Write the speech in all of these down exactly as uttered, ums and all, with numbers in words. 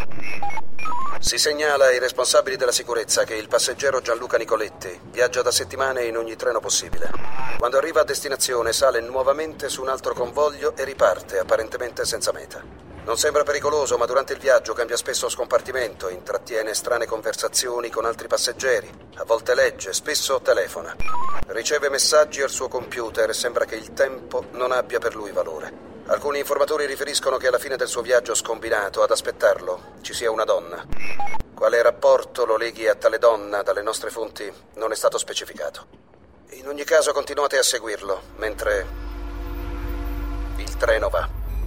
Si segnala ai responsabili della sicurezza che il passeggero Gianluca Nicoletti viaggia da settimane in ogni treno possibile. Quando arriva a destinazione sale nuovamente su un altro convoglio e riparte, apparentemente senza meta. Non sembra pericoloso, ma durante il viaggio cambia spesso scompartimento, intrattiene strane conversazioni con altri passeggeri, a volte legge, spesso telefona. Riceve messaggi al suo computer e sembra che il tempo non abbia per lui valore. Alcuni informatori riferiscono che alla fine del suo viaggio scombinato, ad aspettarlo, ci sia una donna. Quale rapporto lo leghi a tale donna dalle nostre fonti non è stato specificato. In ogni caso continuate a seguirlo, mentre il treno va.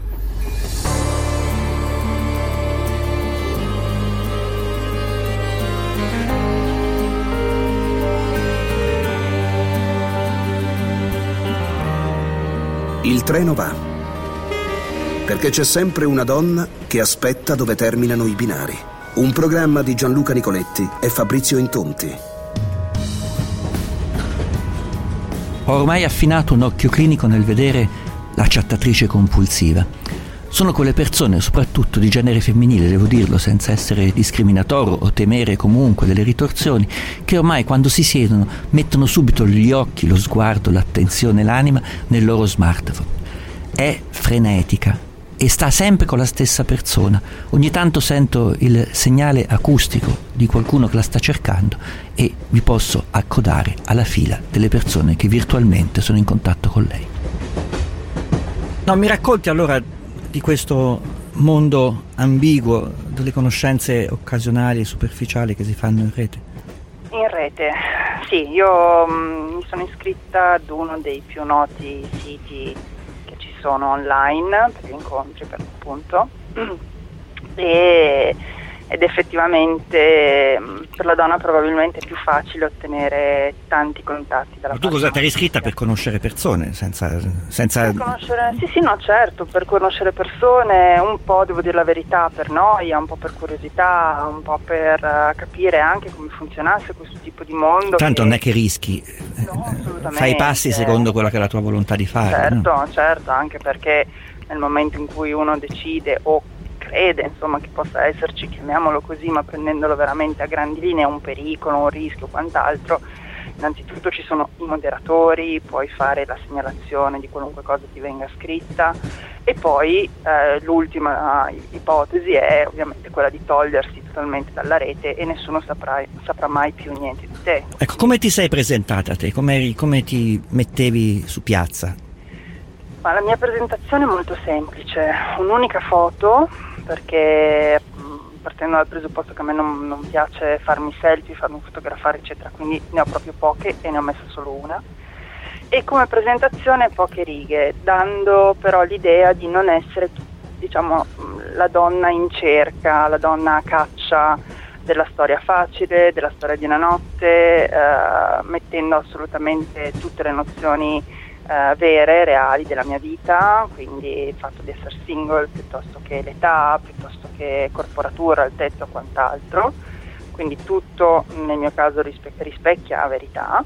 Il treno va. Perché c'è sempre una donna che aspetta dove terminano i binari. Un programma di Gianluca Nicoletti e Fabrizio Intonti. Ho ormai affinato un occhio clinico nel vedere la chattatrice compulsiva. Sono quelle persone, soprattutto di genere femminile, devo dirlo senza essere discriminatorio o temere comunque delle ritorsioni, che ormai quando si siedono mettono subito gli occhi, lo sguardo, l'attenzione, l'anima nel loro smartphone. È frenetica e sta sempre con la stessa persona. Ogni tanto sento il segnale acustico di qualcuno che la sta cercando e mi posso accodare alla fila delle persone che virtualmente sono in contatto con lei. No, mi racconti allora di questo mondo ambiguo delle conoscenze occasionali e superficiali che si fanno in rete? In rete, sì, io mh, mi sono iscritta ad uno dei più noti siti che ci sono online per gli incontri, per l'appunto, e ed effettivamente per la donna probabilmente è più facile ottenere tanti contatti dalla. Ma tu cosa ti eri iscritta? Per conoscere persone? Senza, senza... Per conoscere, sì sì no certo, per conoscere persone, un po', devo dire la verità, per noia, un po' per curiosità, un po' per uh, capire anche come funzionasse questo tipo di mondo. Tanto che... non è che rischi, no, assolutamente. Fai i passi secondo quella che è la tua volontà di fare. Certo, no? certo, anche perché nel momento in cui uno decide o crede insomma che possa esserci, chiamiamolo così, ma prendendolo veramente a grandi linee, un pericolo, un rischio, quant'altro, innanzitutto ci sono i moderatori, puoi fare la segnalazione di qualunque cosa ti venga scritta, e poi eh, l'ultima ipotesi è ovviamente quella di togliersi totalmente dalla rete e nessuno saprà, saprà mai più niente di te. Ecco, come ti sei presentata te? Come, come ti mettevi su piazza? Ma la mia presentazione è molto semplice, un'unica foto, perché partendo dal presupposto che a me non, non piace farmi selfie, farmi fotografare eccetera, quindi ne ho proprio poche e ne ho messa solo una, e come presentazione poche righe, dando però l'idea di non essere, diciamo, la donna in cerca, la donna a caccia della storia facile, della storia di una notte, eh, mettendo assolutamente tutte le nozioni Uh, vere, reali della mia vita, quindi il fatto di essere single piuttosto che l'età, piuttosto che corporatura, altezza o quant'altro, quindi tutto nel mio caso rispe- rispecchia la verità,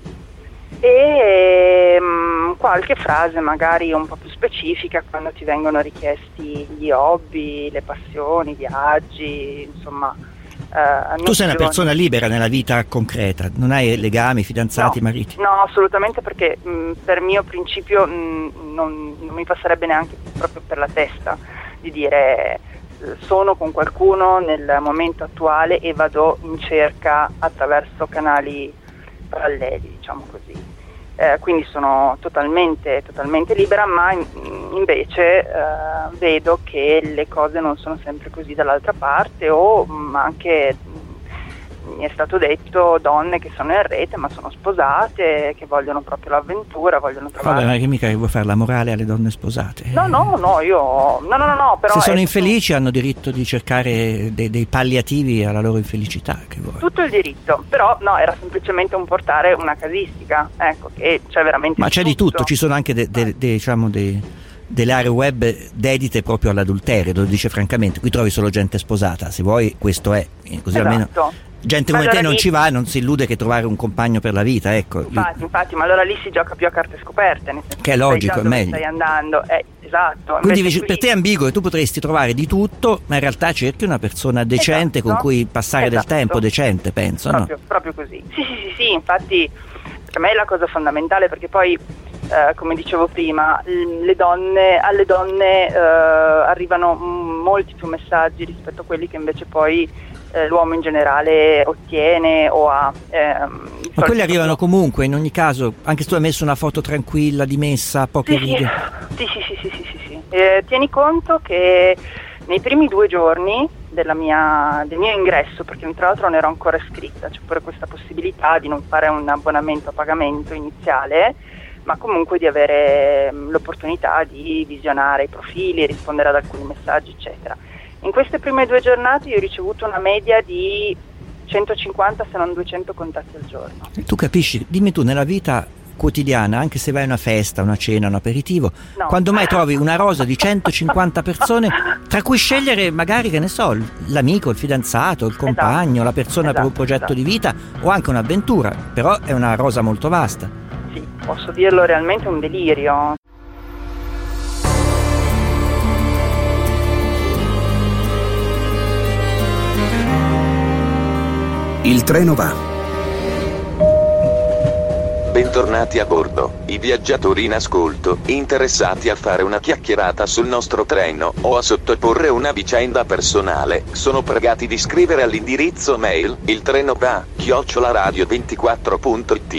e um, qualche frase magari un po' più specifica quando ti vengono richiesti gli hobby, le passioni, i viaggi, insomma. Uh, tu sei una persona libera nella vita concreta, non hai legami, fidanzati, no, mariti? No, assolutamente, perché mh, per mio principio mh, non, non mi passerebbe neanche proprio per la testa di dire eh, sono con qualcuno nel momento attuale e vado in cerca attraverso canali paralleli, diciamo così. Eh, quindi sono totalmente, totalmente libera, ma in, invece eh, vedo che le cose non sono sempre così dall'altra parte, o mh, anche mh, mi è stato detto donne che sono in rete ma sono sposate, che vogliono proprio l'avventura, vogliono trovare. Vabbè, ma che mica che vuoi fare la morale alle donne sposate? No, no, no, io no, no, no, no però se sono è... infelici hanno diritto di cercare dei, dei palliativi alla loro infelicità, che vuoi. Tutto il diritto, però no, era semplicemente un portare una casistica, ecco, che c'è veramente. Ma c'è tutto. di tutto, ci sono anche de, de, de, diciamo dei, delle aree web dedite proprio all'adulterio, lo dice francamente, qui trovi solo gente sposata, se vuoi questo è, così esatto. almeno gente come allora te non lì... ci va e non si illude che trovare un compagno per la vita, ecco. Infatti, infatti, ma allora lì si gioca più a carte scoperte, nel senso che è logico, è meglio. Stai andando, eh, esatto. Quindi qui... per te è ambiguo e tu potresti trovare di tutto, ma in realtà cerchi una persona decente, esatto, con cui passare esatto. del tempo decente, penso, proprio, no? Proprio così. Sì, sì, sì, sì, infatti per me è la cosa fondamentale, perché poi eh, come dicevo prima, le donne, alle donne eh, arrivano molti più messaggi rispetto a quelli che invece poi eh, l'uomo in generale ottiene o ha. Ehm, Ma quelli arrivano comunque, in ogni caso, anche se tu hai messo una foto tranquilla, dimessa, poche sì, righe. Sì, sì, sì, sì, sì, sì, sì. Eh, tieni conto che nei primi due giorni della mia, del mio ingresso, perché tra l'altro non ero ancora iscritta, c'è pure questa possibilità di non fare un abbonamento a pagamento iniziale, ma comunque di avere l'opportunità di visionare i profili, rispondere ad alcuni messaggi, eccetera. In queste prime due giornate io ho ricevuto una media di centocinquanta se non duecento contatti al giorno. Tu capisci, dimmi tu, nella vita quotidiana, anche se vai a una festa, una cena, un aperitivo, no. quando mai trovi una rosa di centocinquanta persone tra cui scegliere magari, che ne so, l'amico, il fidanzato, il compagno, esatto. la persona esatto, per un progetto esatto. di vita o anche un'avventura, però è una rosa molto vasta. Sì, posso dirlo, realmente un delirio. Il treno va. Bentornati a bordo, i viaggiatori in ascolto, interessati a fare una chiacchierata sul nostro treno o a sottoporre una vicenda personale, sono pregati di scrivere all'indirizzo mail il treno va chiocciola radio ventiquattro punto it.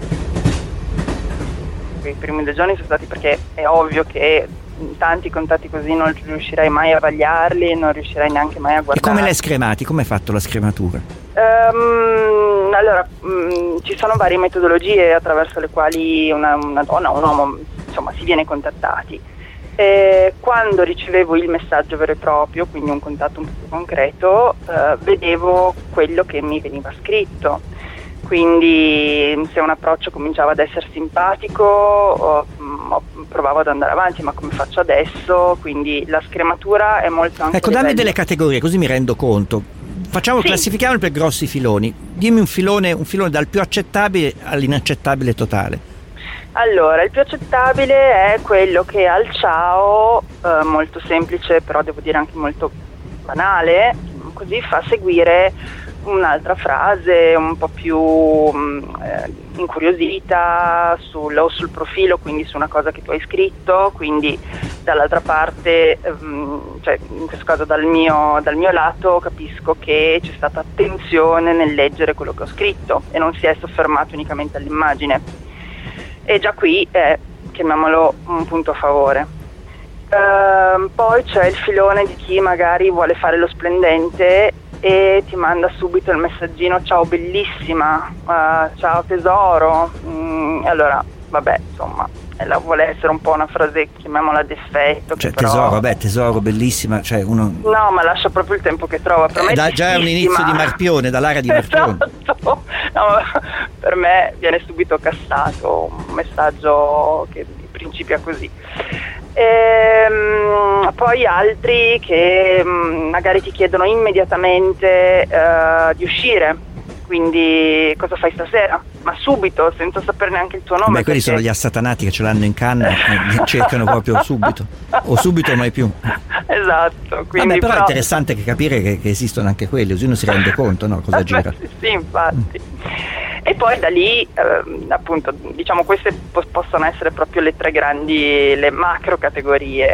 I primi due giorni sono stati, perché è ovvio che tanti contatti così non riuscirai mai a vagliarli, non riuscirai neanche mai a guardare. E come l'hai scremati? Come hai fatto la scrematura? Um, allora, um, ci sono varie metodologie attraverso le quali una, una donna o un uomo, insomma, si viene contattati. E quando ricevevo il messaggio vero e proprio, quindi un contatto un po' più concreto, uh, vedevo quello che mi veniva scritto. Quindi se un approccio cominciava ad essere simpatico o, o provavo ad andare avanti, ma come faccio adesso? Quindi la scrematura è molto anche. Ecco, dammi livelli... delle categorie così mi rendo conto. Facciamo, sì. classifichiamoli per grossi filoni. Dimmi un filone, un filone dal più accettabile all'inaccettabile totale. Allora, il più accettabile è quello che al ciao, eh, molto semplice, però devo dire anche molto banale, così fa seguire un'altra frase un po' più eh, incuriosita sul, o sul profilo, quindi su una cosa che tu hai scritto, quindi dall'altra parte, ehm, cioè in questo caso dal mio, dal mio lato, capisco che c'è stata attenzione nel leggere quello che ho scritto e non si è soffermato unicamente all'immagine, e già qui è, chiamiamolo, un punto a favore. Ehm, poi c'è il filone di chi magari vuole fare lo splendente e ti manda subito il messaggino: ciao bellissima, uh, ciao tesoro. Mm, allora, vabbè, insomma, la vuole essere un po' una frase, chiamiamola d'effetto. Cioè, però... tesoro, vabbè, tesoro, bellissima, cioè uno... No, ma lascia proprio il tempo che trova. Per eh, me da, già è un inizio di Marpione, dall'area di Marpione. Esatto. No, per me viene subito cassato un messaggio che in principio è così. Ehm, poi altri che mh, magari ti chiedono immediatamente uh, di uscire, quindi cosa fai stasera? Ma subito, senza sapere neanche il tuo nome. Beh, quelli perché... sono gli assatanati che ce l'hanno in canna e cercano proprio subito, o subito o mai più. Esatto. Quindi Vabbè, però, però è interessante che capire che, che esistono anche quelli, così uno si rende conto, no? Cosa gira. Sì, sì, infatti. E poi da lì, eh, appunto, diciamo, queste po- possono essere proprio le tre grandi, le macro categorie.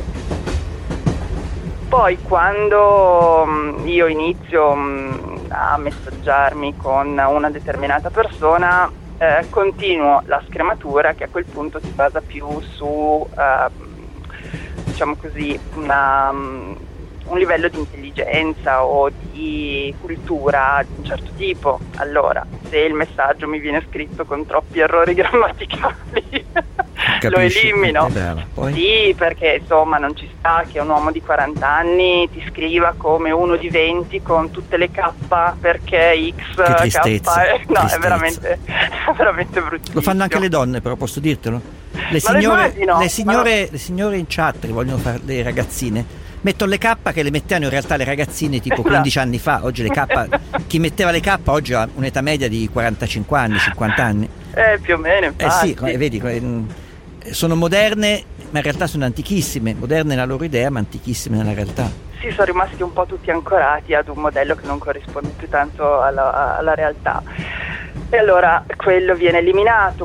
Poi quando mh, io inizio mh, a messaggiarmi con una determinata persona, eh, continuo la scrematura, che a quel punto si basa più su, eh, diciamo così, una... Mh, un livello di intelligenza o di cultura di un certo tipo. Allora, se il messaggio mi viene scritto con troppi errori grammaticali, lo elimino. Poi? Sì, perché insomma non ci sta che un uomo di quaranta anni ti scriva come uno di venti con tutte le K perché X, che tristezza, K, è... no, tristezza. è veramente, è veramente bruttissimo. Lo fanno anche le donne, però posso dirtelo? Le signore, immagino, le, signore ma... le signore in chat che vogliono fare le ragazzine mettono le K che le mettevano in realtà le ragazzine tipo quindici anni fa. Oggi le K chi metteva le K oggi ha un'età media di quarantacinque anni, cinquanta anni. Eh, più o meno, infatti. Eh sì, vedi, sono moderne, ma in realtà sono antichissime, moderne nella loro idea, ma antichissime nella realtà. Sì, sono rimasti un po' tutti ancorati ad un modello che non corrisponde più tanto alla, alla realtà. E allora quello viene eliminato,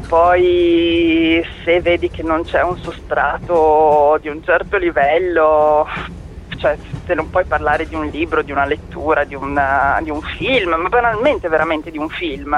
poi se vedi che non c'è un sostrato di un certo livello, cioè se non puoi parlare di un libro, di una lettura, di, una, di un film, ma banalmente veramente di un film,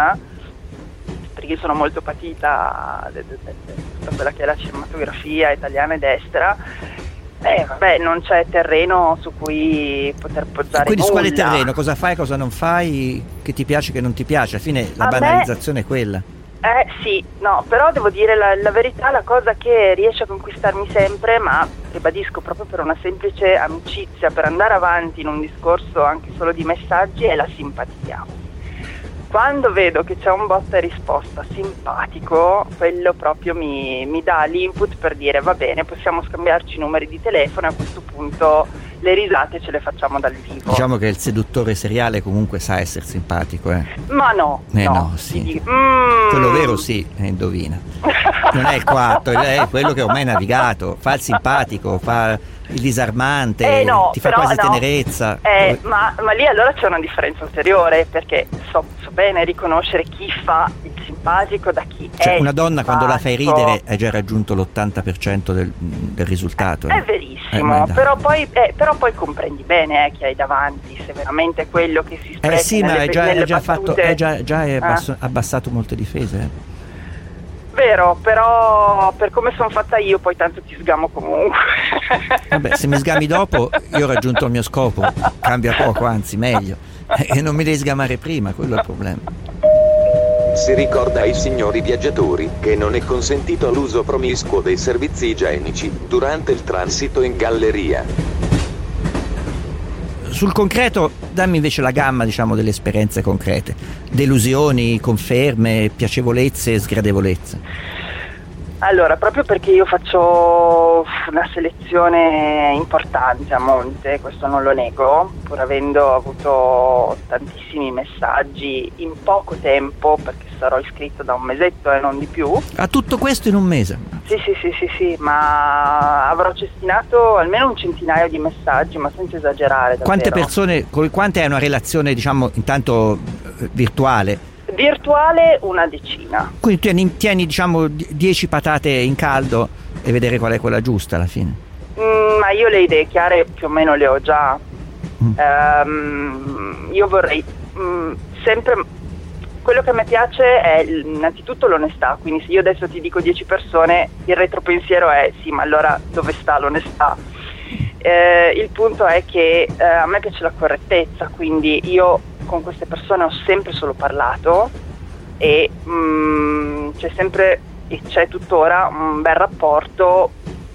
perché io sono molto patita di tutta quella che è la cinematografia italiana ed estera, eh vabbè, non c'è terreno su cui poter poggiare. Quindi nulla. su quale terreno? Cosa fai, cosa non fai, che ti piace, che non ti piace? Alla fine la A banalizzazione me... è quella. Eh sì, no, però devo dire la, la verità, la cosa che riesce a conquistarmi sempre, ma ribadisco proprio per una semplice amicizia, per andare avanti in un discorso anche solo di messaggi, è la simpatia. Quando vedo che c'è un botta e risposta simpatico, quello proprio mi, mi dà l'input per dire va bene, possiamo scambiarci i numeri di telefono e a questo punto le risate ce le facciamo dal vivo. Diciamo che il seduttore seriale comunque sa essere simpatico, eh? Ma no, eh no, no sì. Dico, mm. Quello vero sì, eh, indovina. Non è il quattro, è quello che ormai è navigato, fa il simpatico, fa il disarmante, eh no, ti fa però, quasi no. tenerezza. Eh, ma, ma lì allora c'è una differenza ulteriore, perché so, so bene riconoscere chi fa il simpatico da chi cioè, è una donna simpatico. Quando la fai ridere hai già raggiunto l'ottanta per cento del, del risultato. È eh. verissimo, eh, però, poi, eh, però poi comprendi bene eh, chi hai davanti, se veramente è quello che si esprime. Eh sì, ma hai già, è già, fatto, è già, già hai abbasso, eh? abbassato molte difese. Eh. Vero, però per come sono fatta io poi tanto ti sgamo comunque. Vabbè, se mi sgami dopo io ho raggiunto il mio scopo, cambia poco, anzi meglio, e non mi devi sgamare prima, quello è il problema. Si ricorda ai signori viaggiatori che non è consentito l'uso promiscuo dei servizi igienici durante il transito in galleria. Sul concreto, dammi invece la gamma, diciamo, delle esperienze concrete. Delusioni, conferme, piacevolezze, sgradevolezze. Allora, proprio perché io faccio una selezione importante a monte, questo non lo nego, pur avendo avuto tantissimi messaggi in poco tempo, perché sarò iscritto da un mesetto e non di più. A tutto questo in un mese? Sì, sì, sì, sì, sì, ma avrò cestinato almeno un centinaio di messaggi, ma senza esagerare. Davvero. Quante persone, con quante hai una relazione, diciamo, intanto virtuale? Virtuale una decina. Quindi tieni, tieni diciamo dieci patate in caldo e vedere qual è quella giusta alla fine. Mm, ma io le idee chiare più o meno le ho già. Mm. Um, io vorrei mm, sempre, quello che a me piace è innanzitutto l'onestà, quindi se io adesso ti dico dieci persone, il retropensiero è sì, ma allora dove sta l'onestà? Eh, il punto è che eh, a me piace la correttezza, quindi io con queste persone ho sempre solo parlato e mm, c'è sempre e c'è tuttora un bel rapporto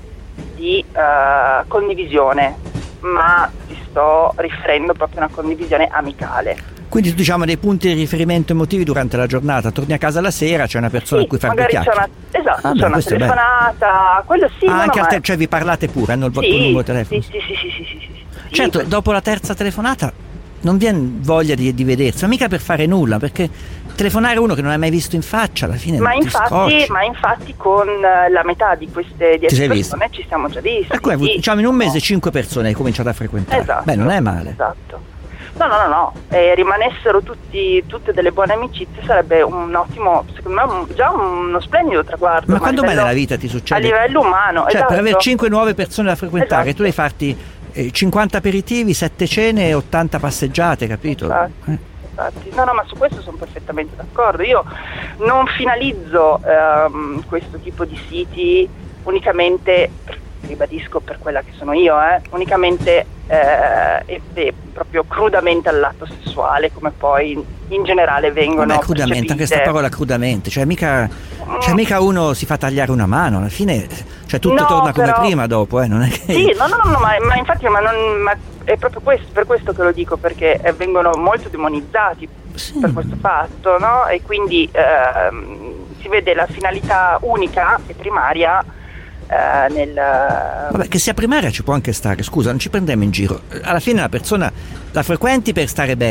di uh, condivisione, ma ti sto riferendo proprio a una condivisione amicale. Quindi diciamo dei punti di riferimento emotivi durante la giornata, torni a casa la sera, c'è una persona sì, a cui fare due magari chiacchiere. C'è una, esatto, ah, c'è beh, una telefonata, quello sì. Ah, no, anche no, al te- ma... cioè vi parlate pure, hanno il sì, tuo numero telefono? Sì, sì, sì, sì, sì, sì, sì, sì. Certo, dopo la terza telefonata non viene voglia di, di vedersi, ma mica per fare nulla, perché telefonare a uno che non hai mai visto in faccia alla fine ma ti infatti, scocci. Ma infatti con la metà di queste dieci persone visto? ci siamo già visti. Ecco, sì, diciamo in un mese no. cinque persone hai cominciato a frequentare. Esatto, beh, non è male. Esatto. No, no, no, no. E rimanessero tutti, tutte delle buone amicizie sarebbe un ottimo, secondo me un, già uno splendido traguardo. Ma, ma quando mai livello, nella vita ti succede? A livello umano, cioè esatto. Per avere cinque nuove persone da frequentare, esatto. Tu devi farti eh, cinquanta aperitivi, sette cene e ottanta passeggiate, capito? Infatti, eh. infatti. No, no, ma su questo sono perfettamente d'accordo. Io non finalizzo ehm, questo tipo di siti unicamente, ribadisco per quella che sono io, eh, unicamente eh, e, e proprio crudamente all'atto sessuale, come poi in, in generale vengono Vabbè, crudamente, percepite. anche questa parola crudamente, cioè mica, cioè mica uno si fa tagliare una mano, alla fine cioè tutto no, torna però... come prima dopo, eh, non è che... Sì, no, no, no, no ma, ma infatti ma non, ma è proprio questo, per questo che lo dico, perché eh, vengono molto demonizzati sì. per questo fatto, no? E quindi ehm, si vede la finalità unica e primaria Uh, nel... Vabbè, che sia primaria ci può anche stare, scusa, non ci prendiamo in giro. Alla fine la persona la frequenti per stare bene,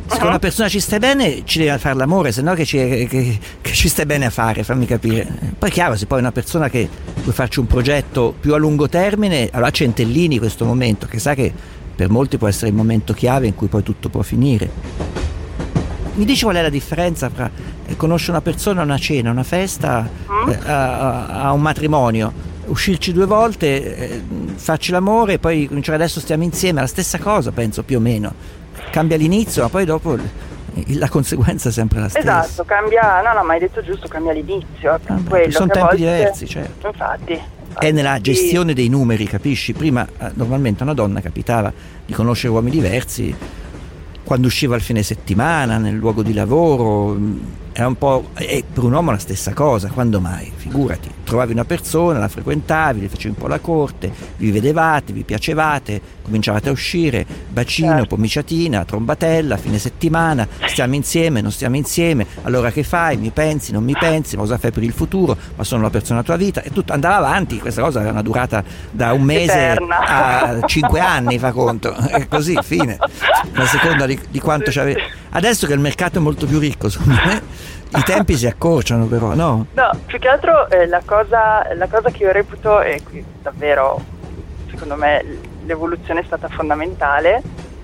Se uh-huh. una persona ci stai bene ci deve fare l'amore, se no che ci, che, che ci stai bene a fare, fammi capire. Poi è chiaro, se poi è una persona che vuoi farci un progetto più a lungo termine, allora centellini questo momento, che sa che per molti può essere il momento chiave in cui poi tutto può finire. Mi dici qual è la differenza tra conoscere una persona a una cena, una festa, mm. eh, a, a un matrimonio, uscirci due volte, eh, farci l'amore e poi cominciare adesso stiamo insieme, è la stessa cosa, penso, più o meno. Cambia l'inizio, ma poi dopo la conseguenza è sempre la stessa. Esatto, cambia, no no, ma hai detto giusto, cambia l'inizio. Ah, beh, sono tempi volte... diversi, certo. Infatti, infatti. È nella gestione dei numeri, capisci? Prima eh, normalmente a una donna capitava di conoscere uomini diversi quando usciva il fine settimana, nel luogo di lavoro. È un po', e per un uomo la stessa cosa, quando mai? Figurati, trovavi una persona, la frequentavi, le facevi un po' la corte, vi vedevate, vi piacevate, cominciavate a uscire, bacino, certo. pomiciatina, trombatella, fine settimana, stiamo insieme, non stiamo insieme, allora che fai? Mi pensi, non mi pensi, ma cosa fai per il futuro? Ma sono la persona della tua vita, e tutto andava avanti. Questa cosa era una durata da un mese Eterna. a cinque anni, fa conto, è così, fine, a seconda di, di quanto c'avevi. Adesso che il mercato è molto più ricco, secondo me i tempi si accorciano, però, no? No, più che altro eh, la cosa la cosa che io reputo, e qui davvero secondo me l'evoluzione è stata fondamentale,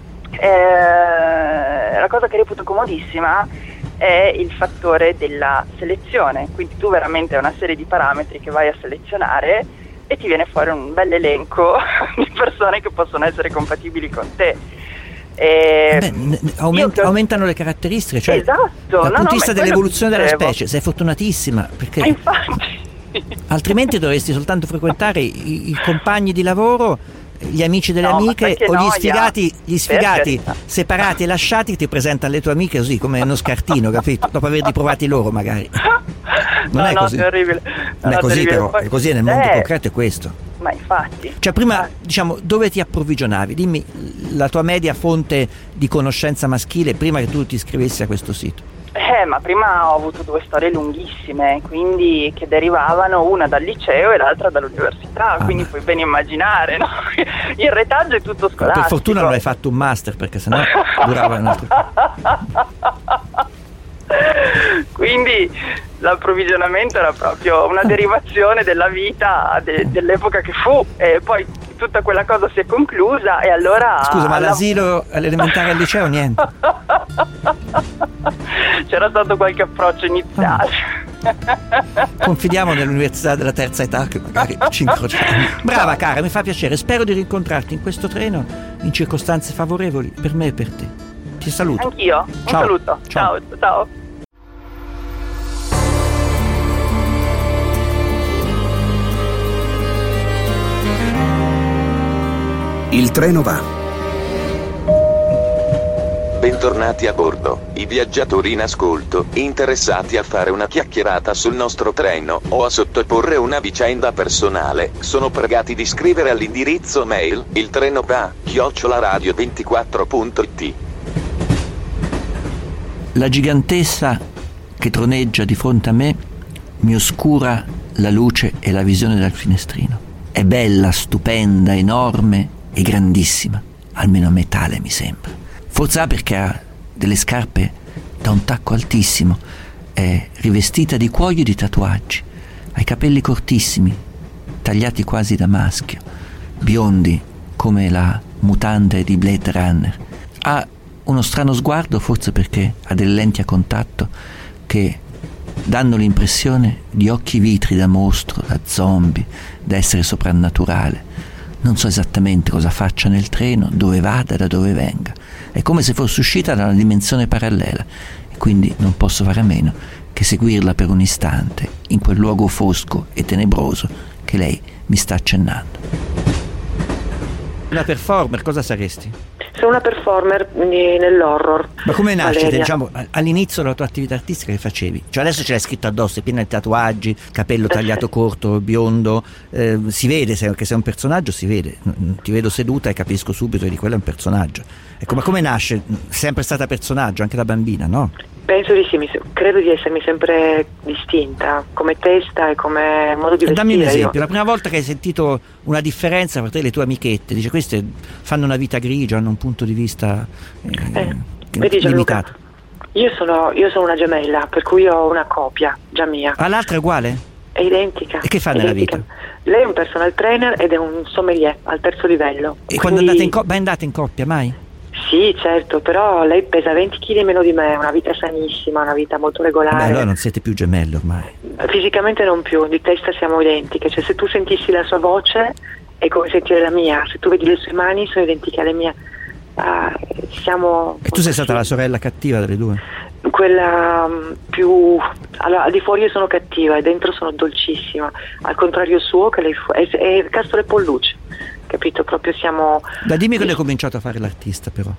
eh, la cosa che reputo comodissima è il fattore della selezione. Quindi tu veramente hai una serie di parametri che vai a selezionare e ti viene fuori un bel elenco di persone che possono essere compatibili con te. Eh, Beh, aumenta, io... aumentano le caratteristiche, cioè esatto, dal no, punto no, di vista dell'evoluzione della specie sei fortunatissima, perché infatti. altrimenti dovresti soltanto frequentare i, i compagni di lavoro, gli amici delle no, amiche o noia. gli sfigati, gli sfigati separati e lasciati, ti presentano alle tue amiche così come uno scartino, capito? Dopo averli provati loro magari. Non no, è no, così. Terribile. Non no, è così terribile. però, Poi... è così nel mondo eh. concreto, è questo. Ma infatti. Cioè prima, diciamo, dove ti approvvigionavi? Dimmi la tua media fonte di conoscenza maschile prima che tu ti iscrivessi a questo sito. Eh, ma prima ho avuto due storie lunghissime, quindi che derivavano una dal liceo e l'altra dall'università, ah, quindi puoi ben immaginare, no? Il retaggio è tutto scolastico. Per fortuna non hai fatto un master, perché sennò durava un altro. Quindi l'approvvigionamento era proprio una derivazione della vita de- dell'epoca che fu, e poi tutta quella cosa si è conclusa e allora... Scusa, ma all'asilo, all'elementare e al liceo niente? C'era stato qualche approccio iniziale. Confidiamo nell'università della terza età che magari ci incrociamo. Brava cara, mi fa piacere, spero di rincontrarti in questo treno in circostanze favorevoli per me e per te. Ti saluto. Anch'io, un ciao. saluto. Ciao, ciao. ciao. Il treno va. Bentornati a bordo, i viaggiatori in ascolto, interessati a fare una chiacchierata sul nostro treno o a sottoporre una vicenda personale, sono pregati di scrivere all'indirizzo mail il treno va chiocciola radio ventiquattro punto it. La gigantessa che troneggia di fronte a me mi oscura la luce e la visione dal finestrino. È bella, stupenda, enorme e grandissima, almeno a me tale mi sembra. Forse perché ha delle scarpe da un tacco altissimo, è rivestita di cuoio e di tatuaggi, ha i capelli cortissimi, tagliati quasi da maschio, biondi come la mutande di Blade Runner. Ha uno strano sguardo, forse perché ha delle lenti a contatto che danno l'impressione di occhi vitri da mostro, da zombie, da essere soprannaturale. Non so esattamente cosa faccia nel treno, dove vada, da dove venga. È come se fosse uscita da una dimensione parallela e quindi non posso fare a meno che seguirla per un istante in quel luogo fosco e tenebroso che lei mi sta accennando. Una performer, cosa saresti? Sono una performer nell'horror. Ma come nasce, Valeria. diciamo, all'inizio della tua attività artistica che facevi? Cioè adesso ce l'hai scritto addosso, è piena di tatuaggi, capello tagliato corto, biondo, eh, si vede se, che sei un personaggio, si vede, ti vedo seduta e capisco subito che di quello è un personaggio. Ecco, ma come nasce? Sempre stata personaggio, anche da bambina, no? Penso di sì, mi, credo di essermi sempre distinta come testa e come modo di vestire. Dammi un esempio, io. La prima volta che hai sentito una differenza tra te e le tue amichette, dice queste fanno una vita grigia, hanno un punto di vista... Eh... Eh, Vedi, Gianluca, limitato. Io sono, io sono una gemella, per cui ho una copia già mia. Ah, l'altra è uguale? È identica. E che fa nella identica. vita? Lei è un personal trainer ed è un sommelier al terzo livello. E quindi... quando andate in coppia, andate in coppia mai? Sì, certo, però lei pesa venti chili meno di me, una vita sanissima, una vita molto regolare. Beh, allora non siete più gemelle ormai. Fisicamente non più, di testa siamo identiche, cioè se tu sentissi la sua voce è come sentire la mia, se tu vedi le sue mani sono identiche alle mie. Ah, siamo... E tu sei stata la sorella cattiva delle due? Quella um, più... Allora, al di fuori io sono cattiva e dentro sono dolcissima, al contrario suo che lei fu... è, è Castore Polluce, capito? Proprio siamo... Da dimmi quando hai cominciato a fare l'artista però.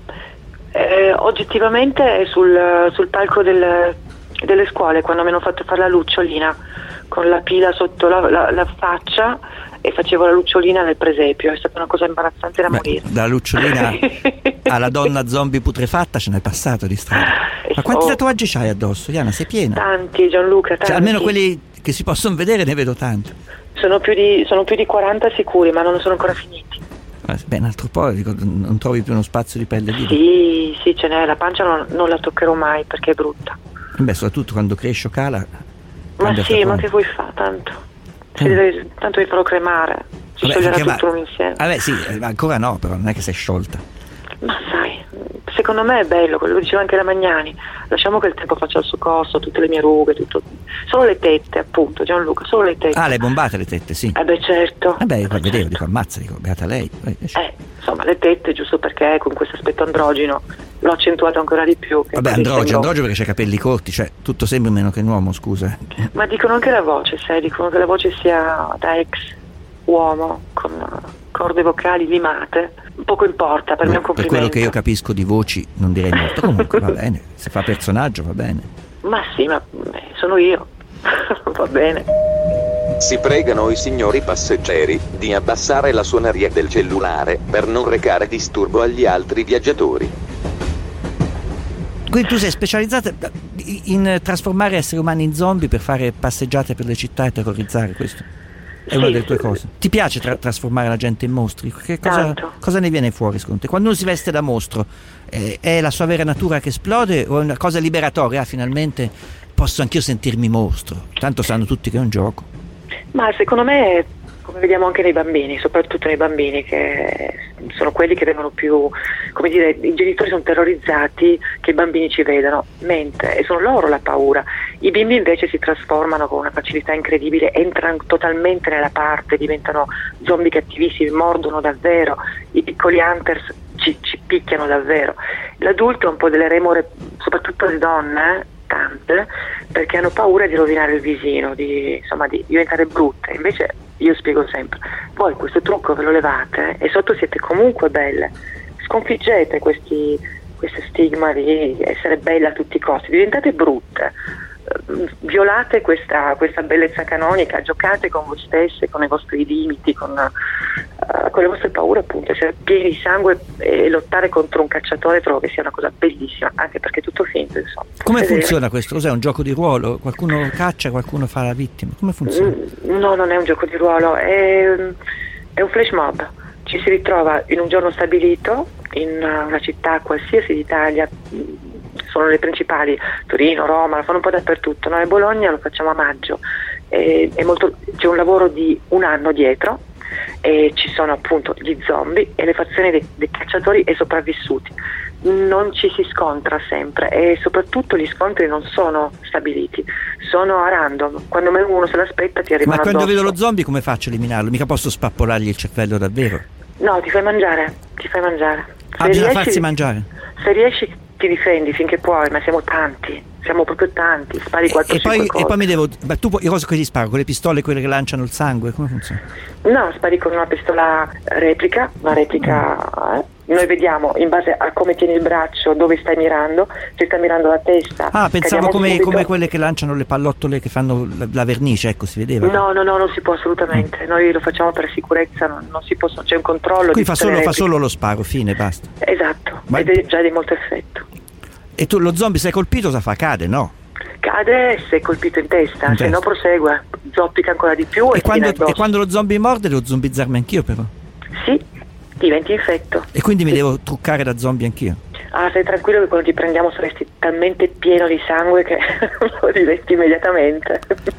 Eh, oggettivamente è sul, sul palco del, delle scuole, quando mi hanno fatto fare la lucciolina con la pila sotto la, la, la faccia e facevo la lucciolina nel presepio, è stata una cosa imbarazzante da Beh, morire. dalla lucciolina alla donna zombie putrefatta ce n'è passato di strada. Ma quanti Oh. tatuaggi c'hai addosso, Diana? Sei piena? Tanti, Gianluca, tanti. Cioè, almeno quelli che si possono vedere ne vedo tanti. Sono più di, sono più di quaranta sicuri, ma non sono ancora finiti. Beh, un altro po' dico, non trovi più uno spazio di pelle lì? Sì, sì, ce n'è, la pancia non, non la toccherò mai perché è brutta. Beh, soprattutto quando cresce o cala. Ma sì, ma che vuoi fare tanto? Si Mm. deve, tanto devi farlo cremare, si Vabbè, scioglierà perché, tutto ma- insieme. Vabbè sì, eh, ancora no, però non è che sei sciolta. Ma sai, secondo me è bello, quello diceva anche la Magnani, lasciamo che il tempo faccia il suo corso, tutte le mie rughe, tutto. Solo le tette, appunto, Gianluca, solo le tette. Ah, le bombate le tette, sì. Eh beh, certo. Eh beh, io Eh, vedevo, certo. dico, ammazza, dico, beata lei. Eh, Eh, insomma, le tette, giusto perché con questo aspetto androgino l'ho accentuato ancora di più. che Vabbè, così androgeno, sembro- androgeno perché c'ha i capelli corti, cioè tutto sembra meno che un uomo, scusa. Ma dicono anche la voce, sai, dicono che la voce sia da ex uomo, con uh, corde vocali limate. Poco importa, per me è un Per complimento. quello che io capisco di voci non direi molto. Comunque va bene, se fa personaggio va bene. Ma sì, ma eh, sono io. Va bene. Si pregano i signori passeggeri di abbassare la suoneria del cellulare per non recare disturbo agli altri viaggiatori. Quindi tu sei specializzata in trasformare esseri umani in zombie per fare passeggiate per le città e terrorizzare, questo? È una Sì. delle tue cose. Ti piace tra- trasformare la gente in mostri? Che cosa, Tanto. cosa ne viene fuori secondo te? Quando uno si veste da mostro, eh, è la sua vera natura che esplode o è una cosa liberatoria? Ah, finalmente posso anch'io sentirmi mostro. Tanto sanno tutti che è un gioco. Ma secondo me, come vediamo anche nei bambini, soprattutto nei bambini che sono quelli che vengono più, come dire, i genitori sono terrorizzati che i bambini ci vedano, mentre e sono loro la paura. I bimbi invece si trasformano con una facilità incredibile, entrano totalmente nella parte, diventano zombie cattivissimi, mordono davvero, i piccoli hunters ci, ci picchiano davvero. L'adulto ha un po' delle remore, soprattutto le donne, eh, tante, perché hanno paura di rovinare il visino, di, insomma, di diventare brutte. Invece io spiego sempre, voi questo trucco ve lo levate e sotto siete comunque belle, sconfiggete questi, questo stigma di essere bella a tutti i costi, diventate brutte, violate questa, questa bellezza canonica, giocate con voi stesse, con i vostri limiti, con, uh, con le vostre paure, appunto, essere pieni di sangue e lottare contro un cacciatore trovo che sia una cosa bellissima, anche perché è tutto finto, insomma. Come Vedere. funziona questo? Cos'è un gioco di ruolo? Qualcuno caccia, qualcuno fa la vittima? Come funziona? Mm, No, non è un gioco di ruolo, è, è un flash mob. Ci si ritrova in un giorno stabilito in una città qualsiasi d'Italia, sono le principali, Torino, Roma, lo fanno un po' dappertutto. Noi a Bologna lo facciamo a maggio, è, è molto, c'è un lavoro di un anno dietro e ci sono appunto gli zombie e le fazioni dei, dei cacciatori e sopravvissuti. Non ci si scontra sempre e soprattutto gli scontri non sono stabiliti, sono a random, quando uno se l'aspetta ti arriva Ma quando addosso. vedo lo zombie come faccio a eliminarlo? Mica posso spappolargli il cervello davvero? No, ti fai mangiare, ti fai mangiare. Ah, bisogna farsi mangiare. Se riesci ti difendi finché puoi, ma siamo tanti, siamo proprio tanti, spari quattro E, e, poi, cinque e poi cose. mi devo. Ma tu io cosa così sparo? Con le pistole, quelle che lanciano il sangue? Come funziona? No, spari con una pistola replica, una replica, eh. Noi vediamo in base a come tieni il braccio dove stai mirando, se stai mirando la testa. Ah, pensavo cadiamo come, subito. come quelle che lanciano le pallottole che fanno la, la vernice, ecco, si vedeva. No, no, no, non si può assolutamente. Noi lo facciamo per sicurezza, non, non si possono, c'è un controllo. Qui di fa tutte le solo, fa repliche. solo lo sparo, fine, basta. Esatto, Ma- ed è già di molto effetto. E tu lo zombie sei colpito, cosa fa? Cade, no? Cade se è colpito in testa, In se testa. no prosegue, zoppica ancora di più e, E ti viene quando, addosso. e quando lo zombie morde devo zombizzarmi anch'io però. Sì, diventi infetto. E quindi mi devo truccare da zombie anch'io? Ah, stai tranquillo che quando ti prendiamo saresti talmente pieno di sangue che lo diventi immediatamente.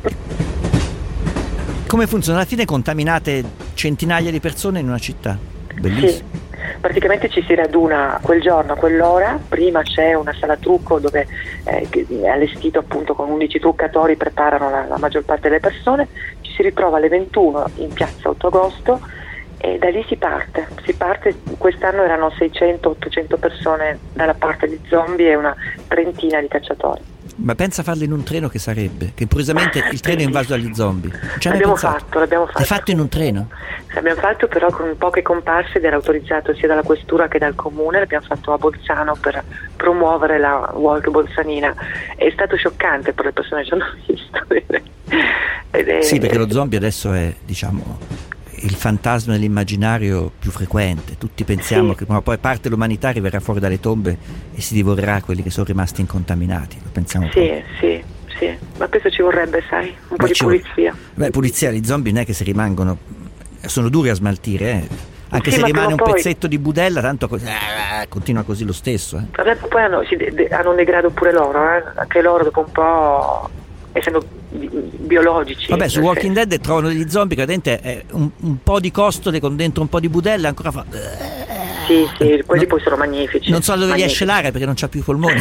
Come funziona? Alla fine contaminate centinaia di persone in una città? Bellissimo. Sì. Praticamente ci si raduna quel giorno, a quell'ora, prima c'è una sala trucco dove eh, è allestito appunto con undici truccatori, preparano la, la maggior parte delle persone, ci si ritrova alle ventuno in piazza otto agosto e da lì si parte, si parte, quest'anno erano seicento ottocento persone dalla parte di zombie e una trentina di cacciatori. Ma pensa a farlo in un treno che sarebbe, che improvvisamente il treno è invaso dagli zombie. L'abbiamo fatto, l'abbiamo fatto. L'hai fatto in un treno? L'abbiamo fatto però con poche comparse ed era autorizzato sia dalla questura che dal comune, l'abbiamo fatto a Bolzano per promuovere la walk bolzanina. È stato scioccante per le persone che ci hanno visto. Ed è... Sì, perché lo zombie adesso è, diciamo, il fantasma dell'immaginario più frequente. Tutti pensiamo sì. che prima o poi parte l'umanità arriverà fuori dalle tombe e si divorerà quelli che sono rimasti incontaminati. Lo pensiamo sì, proprio. sì, sì, ma questo ci vorrebbe, sai, un po' ma di pulizia. Beh, pulizia, gli zombie non è che se rimangono, sono duri a smaltire, eh. Anche sì, se rimane un poi... pezzetto di budella, tanto così, eh, continua così lo stesso. Eh. Poi hanno, si de- de- hanno un degrado pure loro, eh. Anche loro dopo un po', essendo biologici. Vabbè, su Walking Dead trovano degli zombie che dentro è un, un po' di costole con dentro un po' di budella e ancora fa... Sì, sì, quelli no, poi sono magnifici. Non so dove magnifici. riesce l'aria perché non c'ha più i polmoni.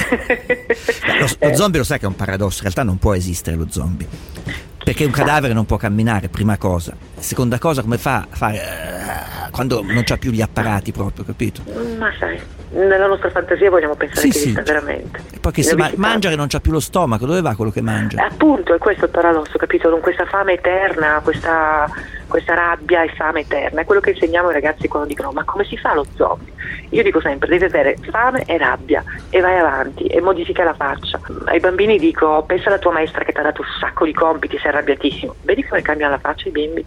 lo, lo eh. zombie lo sai che è un paradosso, in realtà non può esistere lo zombie. Perché un cadavere non può camminare, prima cosa. Seconda cosa, come fa a fare quando non c'ha più gli apparati proprio, capito? Ma sai, nella nostra fantasia vogliamo pensare sì, che sì. esista veramente. E poi che se ma- mangia che non c'ha più lo stomaco, dove va quello che mangia? Appunto, è questo il paradosso, capito? Con questa fame eterna, questa, questa rabbia e fame eterna. È quello che insegniamo ai ragazzi quando dicono ma come si fa lo zombie? Io dico sempre, devi avere fame e rabbia e vai avanti e modifica la faccia. Ai bambini dico, pensa alla tua maestra che ti ha dato un sacco di compiti, sei arrabbiatissimo. Vedi come cambiano la faccia i bimbi?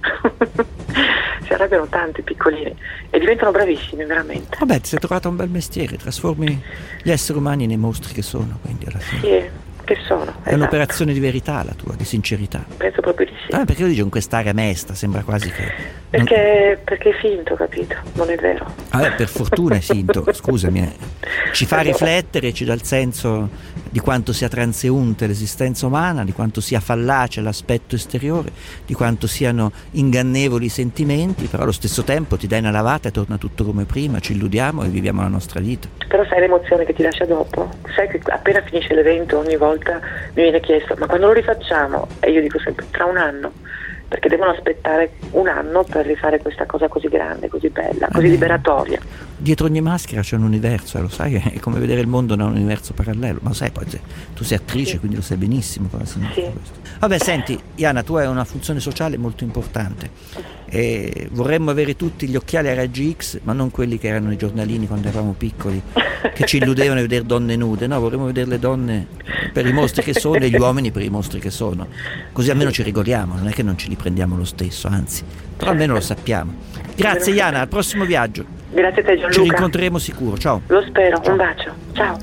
Si arrabbiano tanto i piccolini e diventano bravissimi veramente. Vabbè, ti sei trovato un bel mestiere, trasformi gli esseri umani nei mostri che sono, quindi alla fine. Sì, che sono. È esatto. Un'operazione di verità la tua, di sincerità. Penso proprio di sì. Ah, perché lo dico in quest'area mesta, sembra quasi che... Perché, non... perché è finto, capito? Non è vero. Vabbè, per fortuna è finto, scusami. Eh. Ci fa riflettere, ci dà il senso di quanto sia transeunte l'esistenza umana, di quanto sia fallace l'aspetto esteriore, di quanto siano ingannevoli i sentimenti, però allo stesso tempo ti dai una lavata e torna tutto come prima, ci illudiamo e viviamo la nostra vita. Però sai l'emozione che ti lascia dopo? Sai che appena finisce l'evento ogni volta mi viene chiesto ma quando lo rifacciamo? E io dico sempre tra un anno, perché devono aspettare un anno per rifare questa cosa così grande, così bella, così eh, liberatoria. Dietro ogni maschera c'è un universo, lo sai, è come vedere il mondo da un universo parallelo, ma lo sai, poi tu sei attrice, sì. Quindi lo sai benissimo cosa significa sì. questo. Vabbè, senti, Iana, tu hai una funzione sociale molto importante e vorremmo avere tutti gli occhiali a raggi X, ma non quelli che erano i giornalini quando eravamo piccoli, che ci illudevano di vedere donne nude, no, vorremmo vedere le donne per i mostri che sono e gli uomini per i mostri che sono, così almeno ci regoliamo, non è che non ce li prendiamo lo stesso, anzi, però almeno lo sappiamo. Grazie Iana, al prossimo viaggio. Grazie a te Gianluca. Ci rincontreremo sicuro, ciao. Lo spero, ciao. Un bacio, ciao.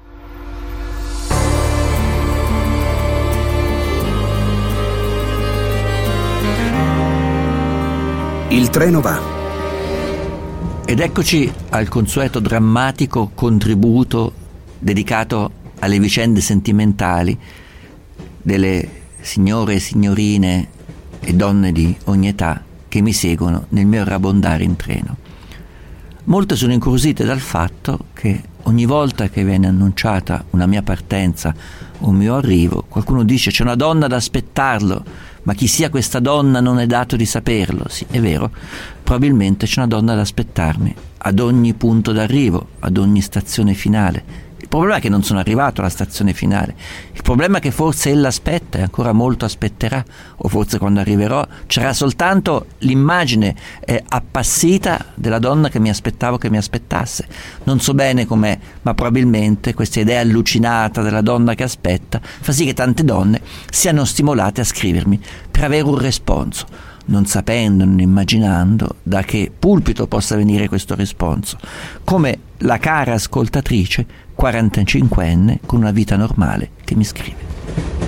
Il treno va. Ed eccoci al consueto drammatico contributo dedicato alle vicende sentimentali delle signore e signorine e donne di ogni età che mi seguono nel mio rabondare in treno. Molte sono incuriosite dal fatto che ogni volta che viene annunciata una mia partenza o un mio arrivo, qualcuno dice c'è una donna ad aspettarlo, ma chi sia questa donna non è dato di saperlo. Sì, è vero, probabilmente c'è una donna ad aspettarmi ad ogni punto d'arrivo, ad ogni stazione finale. Il problema è che non sono arrivato alla stazione finale, il problema è che forse ella aspetta e ancora molto aspetterà, o forse quando arriverò c'era soltanto l'immagine eh, appassita della donna che mi aspettavo che mi aspettasse. Non so bene com'è, ma probabilmente questa idea allucinata della donna che aspetta fa sì che tante donne siano stimolate a scrivermi per avere un responso, non sapendo, non immaginando da che pulpito possa venire questo responso, come la cara ascoltatrice quarantacinquenne con una vita normale che mi scrive.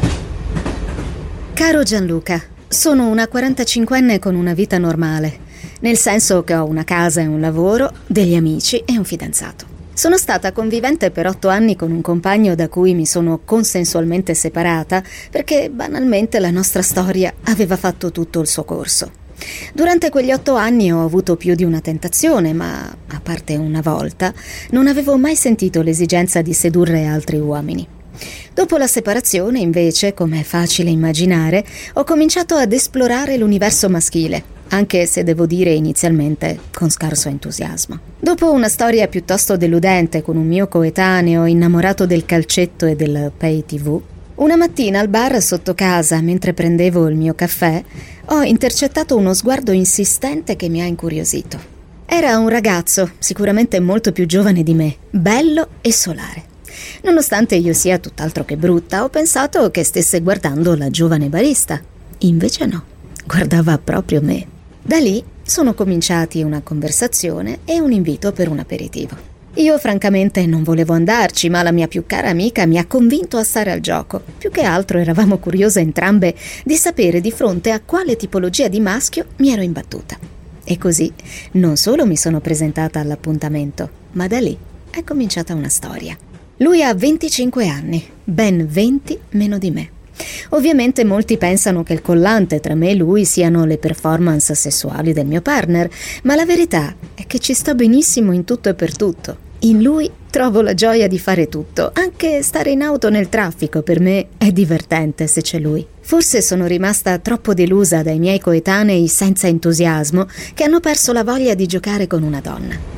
Caro Gianluca, sono una quarantacinquenne con una vita normale nel senso che ho una casa e un lavoro, degli amici e un fidanzato. Sono stata convivente per otto anni con un compagno da cui mi sono consensualmente separata perché banalmente la nostra storia aveva fatto tutto il suo corso. Durante quegli otto anni ho avuto più di una tentazione, ma, a parte una volta, non avevo mai sentito l'esigenza di sedurre altri uomini. Dopo la separazione, invece, come è facile immaginare, ho cominciato ad esplorare l'universo maschile, anche se devo dire inizialmente con scarso entusiasmo. Dopo una storia piuttosto deludente con un mio coetaneo innamorato del calcetto e del pay tivù, una mattina al bar sotto casa, mentre prendevo il mio caffè, ho intercettato uno sguardo insistente che mi ha incuriosito. Era un ragazzo, sicuramente molto più giovane di me, bello e solare. Nonostante io sia tutt'altro che brutta, ho pensato che stesse guardando la giovane barista. Invece no, guardava proprio me. Da lì sono cominciati una conversazione e un invito per un aperitivo. Io francamente non volevo andarci, ma la mia più cara amica mi ha convinto a stare al gioco. Più che altro eravamo curiose entrambe di sapere di fronte a quale tipologia di maschio mi ero imbattuta. E così non solo mi sono presentata all'appuntamento, ma da lì è cominciata una storia. Lui ha venticinque anni, ben venti meno di me. Ovviamente molti pensano che il collante tra me e lui siano le performance sessuali del mio partner, ma la verità è che ci sta benissimo in tutto e per tutto. In lui trovo la gioia di fare tutto, anche stare in auto nel traffico per me è divertente se c'è lui. Forse sono rimasta troppo delusa dai miei coetanei senza entusiasmo che hanno perso la voglia di giocare con una donna.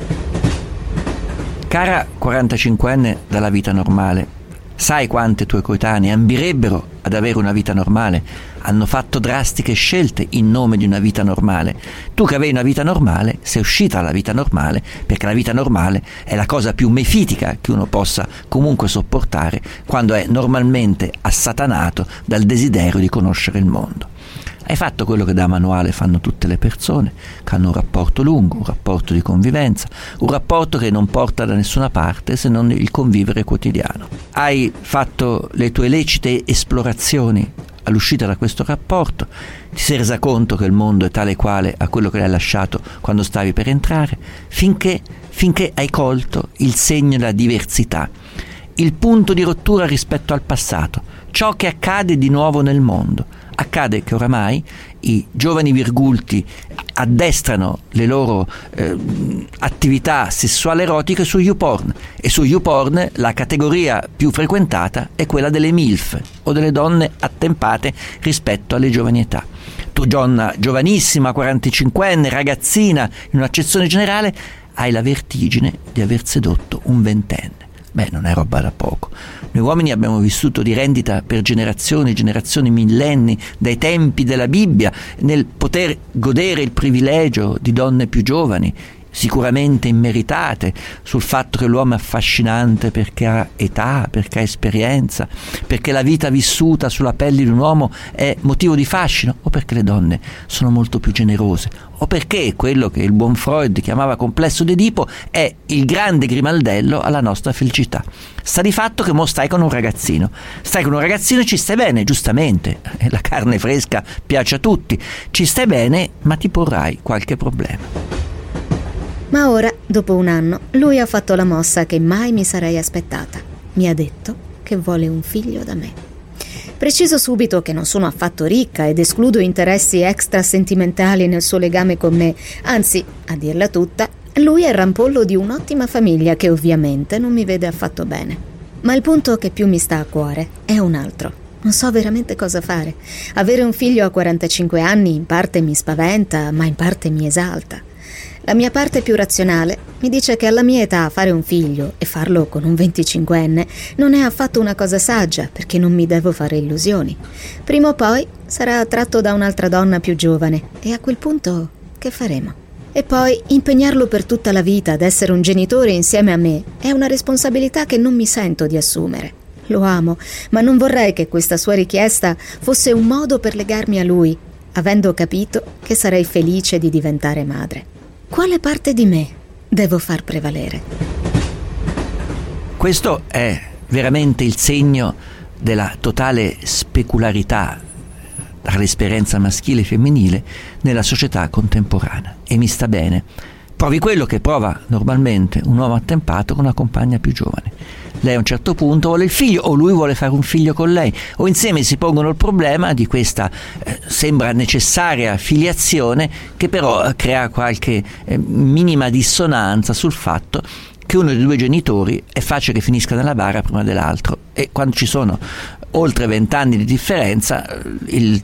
Cara quarantacinquenne dalla vita normale, sai quante tue coetanee ambirebbero ad avere una vita normale? Hanno fatto drastiche scelte in nome di una vita normale. Tu che avevi una vita normale sei uscita dalla vita normale, perché la vita normale è la cosa più mefitica che uno possa comunque sopportare quando è normalmente assatanato dal desiderio di conoscere il mondo. Hai fatto quello che da manuale fanno tutte le persone, che hanno un rapporto lungo, un rapporto di convivenza, un rapporto che non porta da nessuna parte se non il convivere quotidiano. Hai fatto le tue lecite esplorazioni all'uscita da questo rapporto, ti sei resa conto che il mondo è tale quale a quello che l'hai lasciato quando stavi per entrare, finché, finché hai colto il segno della diversità, il punto di rottura rispetto al passato, ciò che accade di nuovo nel mondo. Accade che oramai i giovani virgulti addestrano le loro eh, attività sessuali erotiche su YouPorn, e su YouPorn la categoria più frequentata è quella delle MILF o delle donne attempate rispetto alle giovani età. Tu, donna giovanissima, quarantacinquenne, ragazzina, in un'accezione generale, hai la vertigine di aver sedotto un ventenne. Beh, non è roba da poco. Noi uomini abbiamo vissuto di rendita per generazioni, generazioni, millenni, dai tempi della Bibbia, nel poter godere il privilegio di donne più giovani, sicuramente immeritate, sul fatto che l'uomo è affascinante perché ha età, perché ha esperienza, perché la vita vissuta sulla pelle di un uomo è motivo di fascino, o perché le donne sono molto più generose, o perché quello che il buon Freud chiamava complesso d'Edipo è il grande grimaldello alla nostra felicità. Sta di fatto che mo stai con un ragazzino, stai con un ragazzino e ci stai bene, giustamente, la carne fresca piace a tutti, ci stai bene, ma ti porrai qualche problema. Ma ora, dopo un anno, lui ha fatto la mossa che mai mi sarei aspettata. Mi ha detto che vuole un figlio da me. Preciso subito che non sono affatto ricca ed escludo interessi extra sentimentali nel suo legame con me. Anzi, a dirla tutta, lui è il rampollo di un'ottima famiglia che ovviamente non mi vede affatto bene. Ma il punto che più mi sta a cuore è un altro. Non so veramente cosa fare. Avere un figlio a quarantacinque anni in parte mi spaventa, ma in parte mi esalta. La mia parte più razionale mi dice che alla mia età fare un figlio e farlo con un venticinquenne non è affatto una cosa saggia, perché non mi devo fare illusioni. Prima o poi sarà attratto da un'altra donna più giovane e a quel punto che faremo? E poi impegnarlo per tutta la vita ad essere un genitore insieme a me è una responsabilità che non mi sento di assumere. Lo amo, ma non vorrei che questa sua richiesta fosse un modo per legarmi a lui, avendo capito che sarei felice di diventare madre. Quale parte di me devo far prevalere? Questo è veramente il segno della totale specularità tra l'esperienza maschile e femminile nella società contemporanea. E mi sta bene. Provi quello che prova normalmente un uomo attempato con una compagna più giovane. Lei a un certo punto vuole il figlio, o lui vuole fare un figlio con lei, o insieme si pongono il problema di questa eh, sembra necessaria filiazione, che però crea qualche eh, minima dissonanza sul fatto che uno dei due genitori è facile che finisca nella bara prima dell'altro, e quando ci sono oltre vent'anni di differenza il,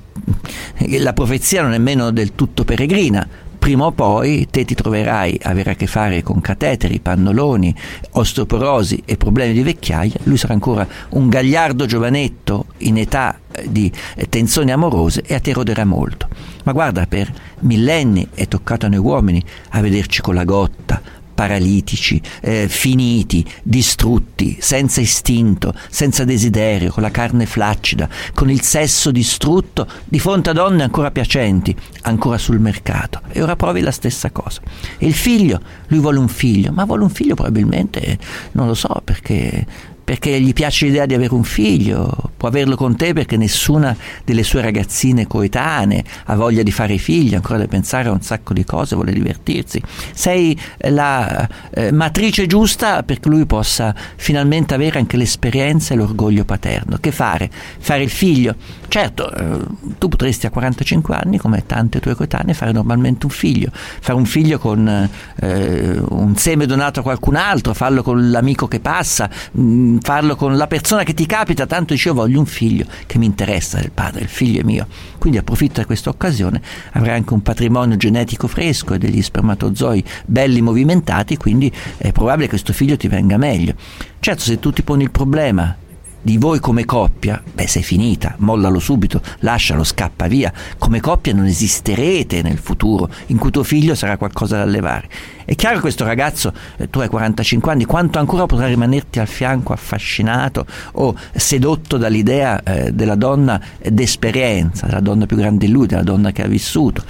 la profezia non è nemmeno del tutto peregrina. Prima o poi te ti troverai a avere a che fare con cateteri, pannoloni, osteoporosi e problemi di vecchiaia. Lui sarà ancora un gagliardo giovanetto in età di tensioni amorose e a te roderà molto. Ma guarda, per millenni è toccato a noi uomini a vederci con la gotta, paralitici, eh, finiti, distrutti, senza istinto, senza desiderio, con la carne flaccida, con il sesso distrutto, di fronte a donne ancora piacenti, ancora sul mercato. E ora provi la stessa cosa. E il figlio, lui vuole un figlio, ma vuole un figlio probabilmente, non lo so, perché... perché gli piace l'idea di avere un figlio, può averlo con te perché nessuna delle sue ragazzine coetanee ha voglia di fare figli, ancora deve pensare a un sacco di cose, vuole divertirsi. Sei la eh, matrice giusta perché lui possa finalmente avere anche l'esperienza e l'orgoglio paterno. Che fare? Fare il figlio? Certo, eh, tu potresti a quarantacinque anni, come tante tue coetanee, fare normalmente un figlio, fare un figlio con eh, un seme donato a qualcun altro, farlo con l'amico che passa, mh, farlo con la persona che ti capita, tanto dice io voglio un figlio che mi interessa del padre, il figlio è mio. Quindi approfitta di questa occasione, avrai anche un patrimonio genetico fresco e degli spermatozoi belli movimentati, quindi è probabile che questo figlio ti venga meglio. Certo, se tu ti poni il problema di voi come coppia, beh, sei finita, mollalo subito, lascialo, scappa via. Come coppia non esisterete nel futuro in cui tuo figlio sarà qualcosa da allevare. È chiaro che questo ragazzo, eh, tu hai quarantacinque anni, quanto ancora potrà rimanerti al fianco affascinato o sedotto dall'idea eh, della donna d'esperienza, della donna più grande di lui, della donna che ha vissuto.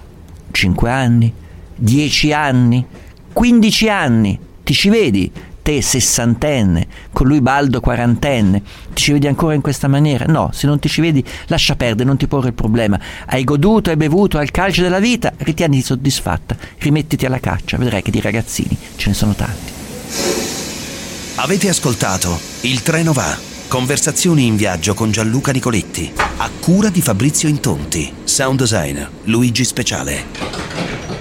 Cinque anni, dieci anni, quindici anni, ti ci vedi? Te sessantenne, con lui Baldo quarantenne, ti ci vedi ancora in questa maniera? No, se non ti ci vedi lascia perdere, non ti porre il problema. Hai goduto e bevuto al calce della vita, ritieni soddisfatta, rimettiti alla caccia, vedrai che di ragazzini ce ne sono tanti. Avete ascoltato Il treno va, conversazioni in viaggio con Gianluca Nicoletti, a cura di Fabrizio Intonti, sound designer Luigi Speciale.